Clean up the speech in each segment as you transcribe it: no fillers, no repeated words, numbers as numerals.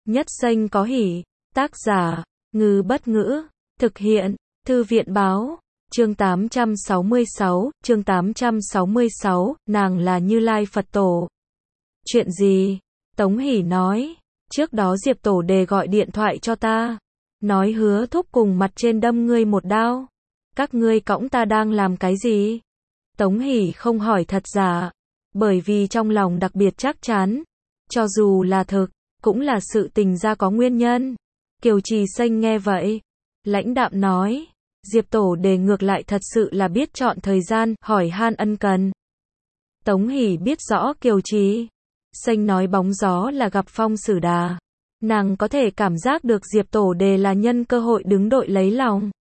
Nhất xanh có hỉ. Tác giả, Ngư Bất Ngữ. Thực hiện, Thư viện Báo. Chương 866, nàng là Như Lai Phật Tổ. Chuyện gì? Tống Hỷ nói, trước đó Diệp Tổ Đề gọi điện thoại cho ta, nói hứa thúc cùng mặt trên đâm ngươi một đao. Các ngươi cõng ta đang làm cái gì? Tống Hỷ không hỏi thật giả, bởi vì trong lòng đặc biệt chắc chắn, cho dù là thực, cũng là sự tình ra có nguyên nhân. Kiều Trì Xanh nghe vậy, lãnh đạm nói, Diệp Tổ Đề ngược lại thật sự là biết chọn thời gian, hỏi han ân cần. Tống Hỷ biết rõ Kiều Trì Xanh nói bóng gió là gặp phong xử đà. Nàng có thể cảm giác được Diệp Tổ Đề là nhân cơ hội đứng đội lấy lòng.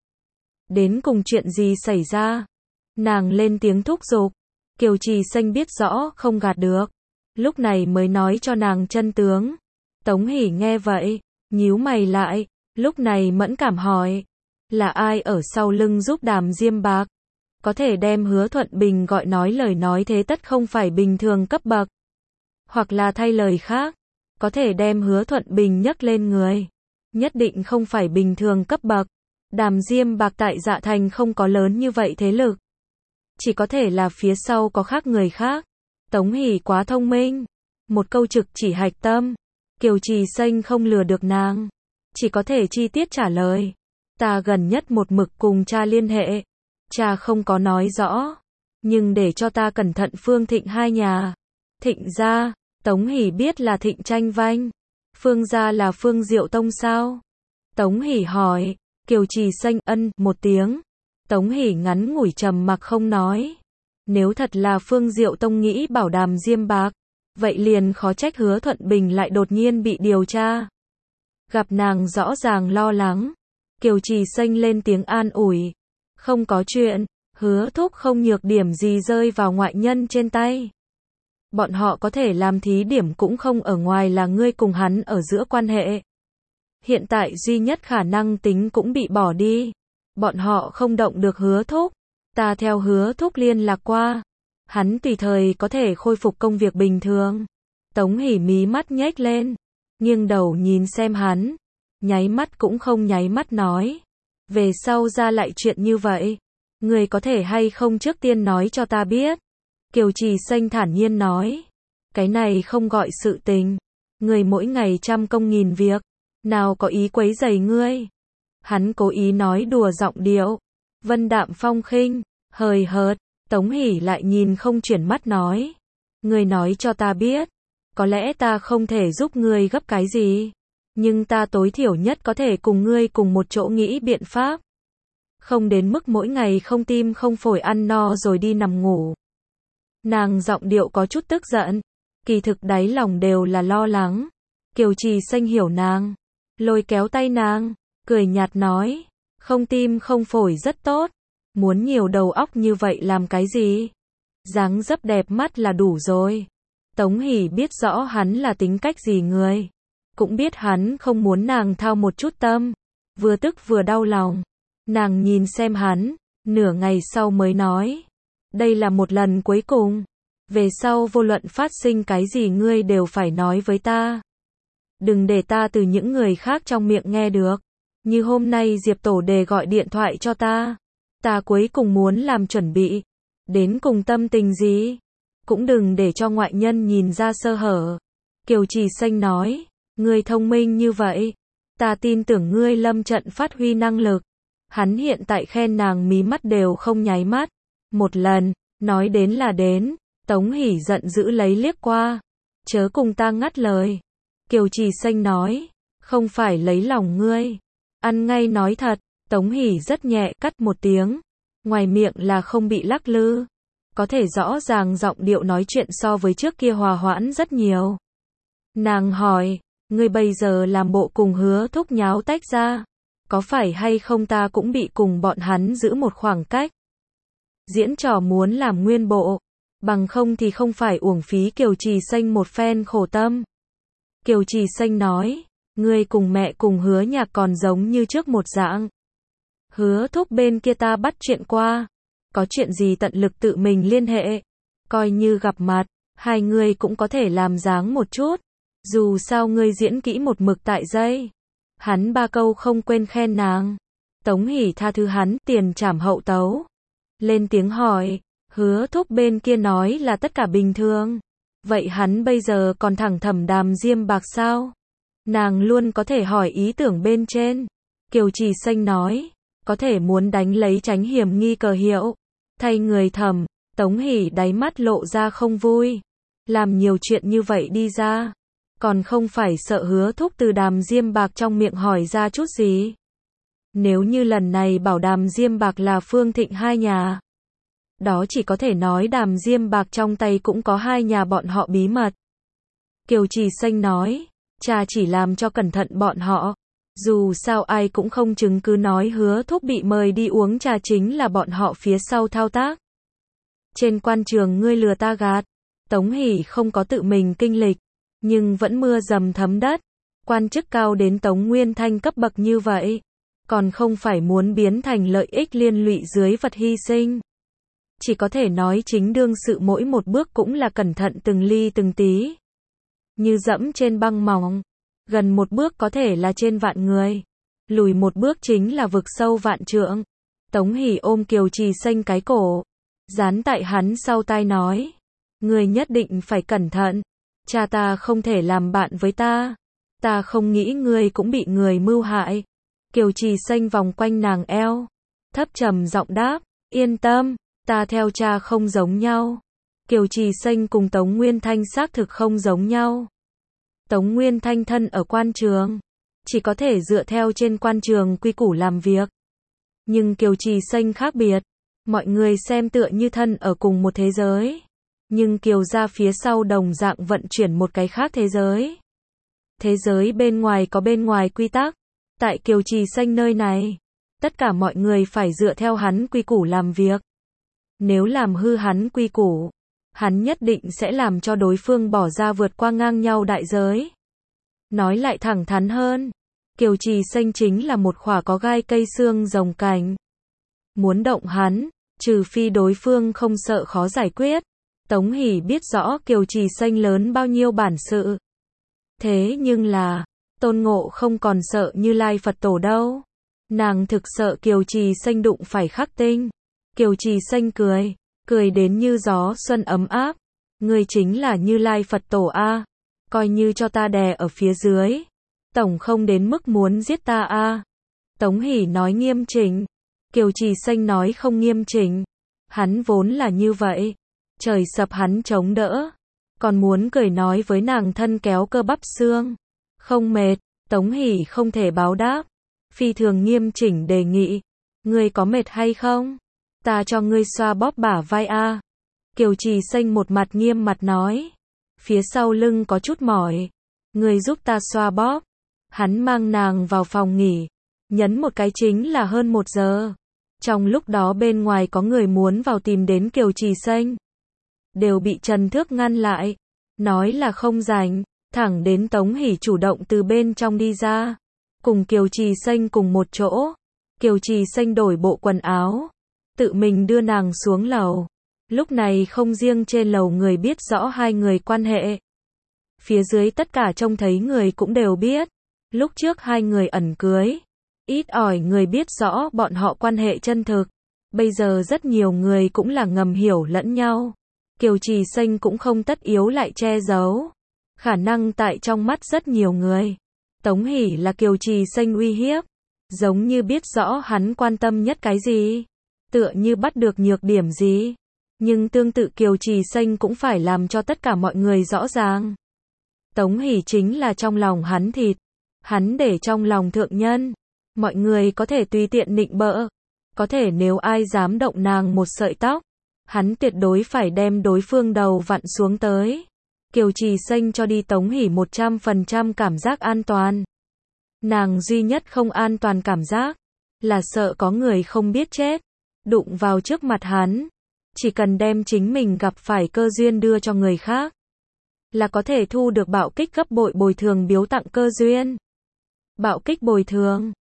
Đến cùng chuyện gì xảy ra? Nàng lên tiếng thúc giục. Kiều Trì Xanh biết rõ không gạt được, lúc này mới nói cho nàng chân tướng. Tống Hỷ nghe vậy, nhíu mày lại, lúc này mẫn cảm hỏi, là ai ở sau lưng giúp Đàm Diêm Bạc? Có thể đem Hứa Thuận Bình gọi nói lời nói thế tất không phải bình thường cấp bậc. Hoặc là thay lời khác, có thể đem Hứa Thuận Bình nhấc lên người, nhất định không phải bình thường cấp bậc. Đàm Diêm Bạc tại Dạ Thành không có lớn như vậy thế lực, chỉ có thể là phía sau có khác người khác. Tống Hỷ quá thông minh, một câu trực chỉ hạch tâm. Kiều Trì Xanh không lừa được nàng, chỉ có thể chi tiết trả lời. Ta gần nhất một mực cùng cha liên hệ, cha không có nói rõ, nhưng để cho ta cẩn thận Phương Thịnh hai nhà. Thịnh gia? Tống Hỷ biết là Thịnh Tranh Vanh. Phương gia là Phương Diệu Tông sao? Tống Hỷ hỏi. Kiều Trì Xanh ân một tiếng. Tống Hỷ ngắn ngủi trầm mặc không nói. Nếu thật là Phương Diệu Tông nghĩ bảo Đàm Diêm Bạc, vậy liền khó trách Hứa Thuận Bình lại đột nhiên bị điều tra. Gặp nàng rõ ràng lo lắng, Kiều Trì Xanh lên tiếng an ủi. Không có chuyện, Hứa thúc không nhược điểm gì rơi vào ngoại nhân trên tay. Bọn họ có thể làm thí điểm cũng không ở ngoài là ngươi cùng hắn ở giữa quan hệ. Hiện tại duy nhất khả năng tính cũng bị bỏ đi. Bọn họ không động được Hứa thúc. Ta theo Hứa thúc liên lạc qua, hắn tùy thời có thể khôi phục công việc bình thường. Tống Hỷ mí mắt nhếch lên, nghiêng đầu nhìn xem hắn, nháy mắt cũng không nháy mắt nói, về sau ra lại chuyện như vậy, người có thể hay không trước tiên nói cho ta biết. Kiều Trì Xanh thản nhiên nói, cái này không gọi sự tình, người mỗi ngày trăm công nghìn việc, nào có ý quấy rầy ngươi. Hắn cố ý nói đùa giọng điệu, vân đạm phong khinh, hời hợt. Tống Hỷ lại nhìn không chuyển mắt nói, ngươi nói cho ta biết, có lẽ ta không thể giúp ngươi gấp cái gì, nhưng ta tối thiểu nhất có thể cùng ngươi cùng một chỗ nghĩ biện pháp. Không đến mức mỗi ngày không tim không phổi ăn no rồi đi nằm ngủ. Nàng giọng điệu có chút tức giận, kỳ thực đáy lòng đều là lo lắng. Kiều Trì Xanh hiểu nàng, lôi kéo tay nàng, cười nhạt nói, không tim không phổi rất tốt, muốn nhiều đầu óc như vậy làm cái gì? Dáng dấp đẹp mắt là đủ rồi. Tống Hỷ biết rõ hắn là tính cách gì người, cũng biết hắn không muốn nàng thao một chút tâm, vừa tức vừa đau lòng. Nàng nhìn xem hắn, nửa ngày sau mới nói, đây là một lần cuối cùng, về sau vô luận phát sinh cái gì ngươi đều phải nói với ta. Đừng để ta từ những người khác trong miệng nghe được, như hôm nay Diệp Tổ Đề gọi điện thoại cho ta. Ta cuối cùng muốn làm chuẩn bị, đến cùng tâm tình gì, cũng đừng để cho ngoại nhân nhìn ra sơ hở. Kiều Trì Xanh nói, ngươi thông minh như vậy, ta tin tưởng ngươi lâm trận phát huy năng lực. Hắn hiện tại khen nàng mí mắt đều không nháy mắt. Một lần, nói đến là đến. Tống Hỷ giận dữ lấy liếc qua, chớ cùng ta ngắt lời. Kiều Trì Xanh nói, không phải lấy lòng ngươi, ăn ngay nói thật. Tống Hỷ rất nhẹ cắt một tiếng, ngoài miệng là không bị lắc lư, có thể rõ ràng giọng điệu nói chuyện so với trước kia hòa hoãn rất nhiều. Nàng hỏi, ngươi bây giờ làm bộ cùng Hứa thúc nháo tách ra, có phải hay không ta cũng bị cùng bọn hắn giữ một khoảng cách? Diễn trò muốn làm nguyên bộ, bằng không thì không phải uổng phí Kiều Trì Xanh một phen khổ tâm. Kiều Trì Xanh nói, ngươi cùng mẹ cùng Hứa Nhạc còn giống như trước một dạng. Hứa thúc bên kia ta bắt chuyện qua, có chuyện gì tận lực tự mình liên hệ, coi như gặp mặt, hai người cũng có thể làm dáng một chút. Dù sao ngươi diễn kỹ một mực tại dây. Hắn 3 câu không quên khen nàng. Tống Hỷ tha thứ hắn, tiền trảm hậu tấu. Lên tiếng hỏi, Hứa Thúc bên kia nói là tất cả bình thường. Vậy hắn bây giờ còn thẳng thẩm Đàm Diêm Bạc sao? Nàng luôn có thể hỏi ý tưởng bên trên. Kiều Trì Xanh nói, có thể muốn đánh lấy tránh hiểm nghi cờ hiệu. Thay người thẩm, Tống Hỷ đáy mắt lộ ra không vui. Làm nhiều chuyện như vậy đi ra. Còn không phải sợ Hứa Thúc từ Đàm Diêm Bạc trong miệng hỏi ra chút gì. Nếu như lần này bảo Đàm Diêm Bạc là Phương Thịnh hai nhà. Đó chỉ có thể nói Đàm Diêm Bạc trong tay cũng có hai nhà bọn họ bí mật. Kiều Trì Xanh nói, cha chỉ làm cho cẩn thận bọn họ. Dù sao ai cũng không chứng cứ nói Hứa Thúc bị mời đi uống trà chính là bọn họ phía sau thao tác. Trên quan trường ngươi lừa ta gạt. Tống Hỷ không có tự mình kinh lịch, nhưng vẫn mưa dầm thấm đất. Quan chức cao đến Tống Nguyên Thanh cấp bậc như vậy, còn không phải muốn biến thành lợi ích liên lụy dưới vật hy sinh. Chỉ có thể nói chính đương sự mỗi một bước cũng là cẩn thận từng ly từng tí. Như dẫm trên băng mỏng, gần một bước có thể là trên vạn người, lùi một bước chính là vực sâu vạn trượng. Tống Hỷ ôm Kiều Trì Xanh cái cổ, dán tại hắn sau tai nói, ngươi nhất định phải cẩn thận, cha ta không thể làm bạn với ta, ta không nghĩ ngươi cũng bị người mưu hại. Kiều Trì Xanh vòng quanh nàng eo, thấp trầm giọng đáp, yên tâm, ta theo cha không giống nhau. Kiều Trì Xanh cùng Tống Nguyên Thanh xác thực không giống nhau. Tống Nguyên Thanh thân ở quan trường, chỉ có thể dựa theo trên quan trường quy củ làm việc. Nhưng Kiều Trì Xanh khác biệt, mọi người xem tựa như thân ở cùng một thế giới. Nhưng Kiều gia phía sau đồng dạng vận chuyển một cái khác thế giới. Thế giới bên ngoài có bên ngoài quy tắc. Tại Kiều Trì Xanh nơi này, tất cả mọi người phải dựa theo hắn quy củ làm việc. Nếu làm hư hắn quy củ, hắn nhất định sẽ làm cho đối phương bỏ ra vượt qua ngang nhau đại giới. Nói lại thẳng thắn hơn, Kiều Trì Xanh chính là một khỏa có gai cây xương rồng cành. Muốn động hắn, trừ phi đối phương không sợ khó giải quyết. Tống Hỷ biết rõ Kiều Trì Xanh lớn bao nhiêu bản sự. Thế nhưng là, Tôn Ngộ không còn sợ Như Lai Phật Tổ đâu. Nàng thực sợ Kiều Trì Xanh đụng phải khắc tinh. Kiều Trì Xanh cười, cười đến như gió xuân ấm áp. Ngươi chính là Như Lai Phật Tổ a, coi như cho ta đè ở phía dưới, tổng không đến mức muốn giết ta a. Tống Hỷ nói nghiêm chỉnh, Kiều Trì Xanh nói không nghiêm chỉnh. Hắn vốn là như vậy, trời sập hắn chống đỡ, còn muốn cười nói với nàng thân kéo cơ bắp xương. Không mệt, Tống Hỷ không thể báo đáp, phi thường nghiêm chỉnh đề nghị, ngươi có mệt hay không? Ta cho ngươi xoa bóp bả vai a. Kiều Trì Xanh một mặt nghiêm mặt nói, phía sau lưng có chút mỏi, ngươi giúp ta xoa bóp. Hắn mang nàng vào phòng nghỉ, nhấn một cái chính là hơn 1 giờ. Trong lúc đó bên ngoài có người muốn vào tìm đến Kiều Trì Xanh, đều bị Trần Thước ngăn lại, nói là không rảnh. Thẳng đến Tống Hỷ chủ động từ bên trong đi ra, cùng Kiều Trì Xanh cùng một chỗ. Kiều Trì Xanh đổi bộ quần áo, tự mình đưa nàng xuống lầu. Lúc này không riêng trên lầu người biết rõ hai người quan hệ, phía dưới tất cả trông thấy người cũng đều biết. Lúc trước hai người ẩn cưới, ít ỏi người biết rõ bọn họ quan hệ chân thực. Bây giờ rất nhiều người cũng là ngầm hiểu lẫn nhau. Kiều Trì Xanh cũng không tất yếu lại che giấu. Khả năng tại trong mắt rất nhiều người, Tống Hỷ là Kiều Trì Xanh uy hiếp, giống như biết rõ hắn quan tâm nhất cái gì, tựa như bắt được nhược điểm gì. Nhưng tương tự Kiều Trì Xanh cũng phải làm cho tất cả mọi người rõ ràng. Tống Hỷ chính là trong lòng hắn thịt, hắn để trong lòng thượng nhân. Mọi người có thể tùy tiện nịnh bợ, có thể nếu ai dám động nàng một sợi tóc, hắn tuyệt đối phải đem đối phương đầu vặn xuống tới. Kiều Trì Xanh cho đi Tống Hỷ 100% cảm giác an toàn. Nàng duy nhất không an toàn cảm giác, là sợ có người không biết chết, đụng vào trước mặt hắn. Chỉ cần đem chính mình gặp phải cơ duyên đưa cho người khác, là có thể thu được bạo kích gấp bội bồi thường biếu tặng cơ duyên. Bạo kích bồi thường,